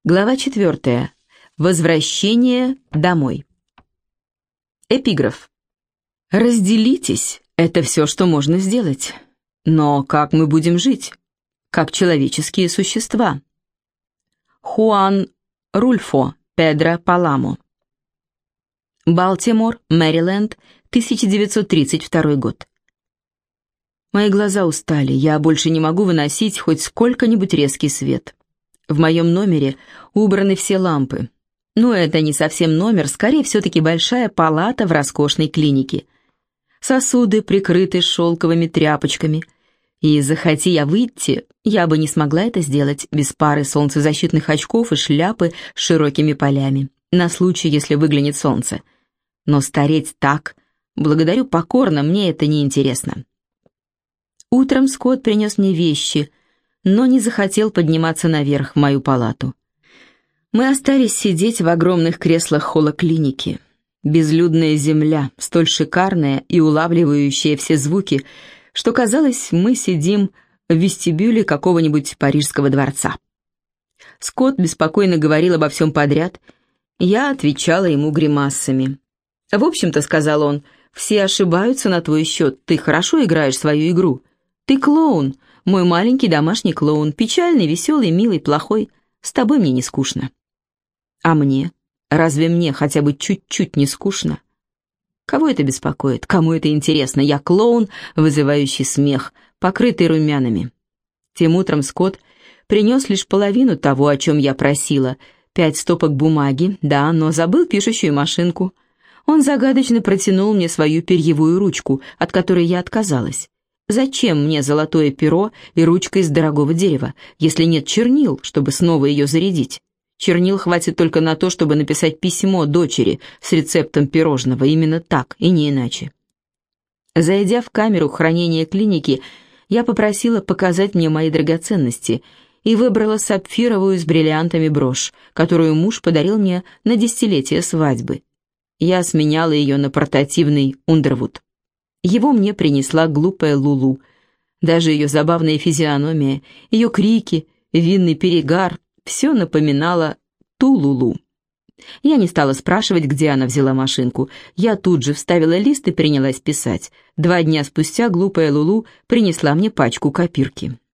Глава 4. Возвращение домой. Эпиграф. Разделитесь – это все, что можно сделать. Но как мы будем жить? Как человеческие существа. Хуан Рульфо Педро Паламо. Балтимор, Мэриленд, 1932 год. Мои глаза устали, я больше не могу выносить хоть сколько-нибудь резкий свет. В моем номере убраны все лампы. Но это не совсем номер, скорее все-таки большая палата в роскошной клинике. Сосуды прикрыты шелковыми тряпочками. И захоти я выйти, я бы не смогла это сделать без пары солнцезащитных очков и шляпы с широкими полями, на случай, если выглянет солнце. Но стареть так, благодарю покорно, мне это не интересно. Утром Скотт принес мне вещи, но не захотел подниматься наверх в мою палату. Мы остались сидеть в огромных креслах холла клиники. Безлюдная земля, столь шикарная и улавливающая все звуки, что казалось, мы сидим в вестибюле какого-нибудь парижского дворца. Скотт беспокойно говорил обо всем подряд, я отвечала ему гримасами. «В общем-то, — сказал он, — все ошибаются на твой счет, ты хорошо играешь свою игру. Ты клоун, мой маленький домашний клоун, печальный, веселый, милый, плохой. С тобой мне не скучно». А мне? Разве мне хотя бы чуть-чуть не скучно? Кого это беспокоит? Кому это интересно? Я клоун, вызывающий смех, покрытый румянами. Тем утром Скотт принес лишь половину того, о чем я просила. 5 стопок бумаги, да, но забыл пишущую машинку. Он загадочно протянул мне свою перьевую ручку, от которой я отказалась. Зачем мне золотое перо и ручка из дорогого дерева, если нет чернил, чтобы снова ее зарядить? Чернил хватит только на то, чтобы написать письмо дочери с рецептом пирожного, именно так и не иначе. Зайдя в камеру хранения клиники, я попросила показать мне мои драгоценности и выбрала сапфировую с бриллиантами брошь, которую муж подарил мне на 10-летие свадьбы. Я сменяла ее на портативный Ундервуд. Его мне принесла глупая Лулу. Даже ее забавная физиономия, ее крики, винный перегар — все напоминало ту Лулу. Я не стала спрашивать, где она взяла машинку. Я тут же вставила лист и принялась писать. 2 дня спустя глупая Лулу принесла мне пачку копирки.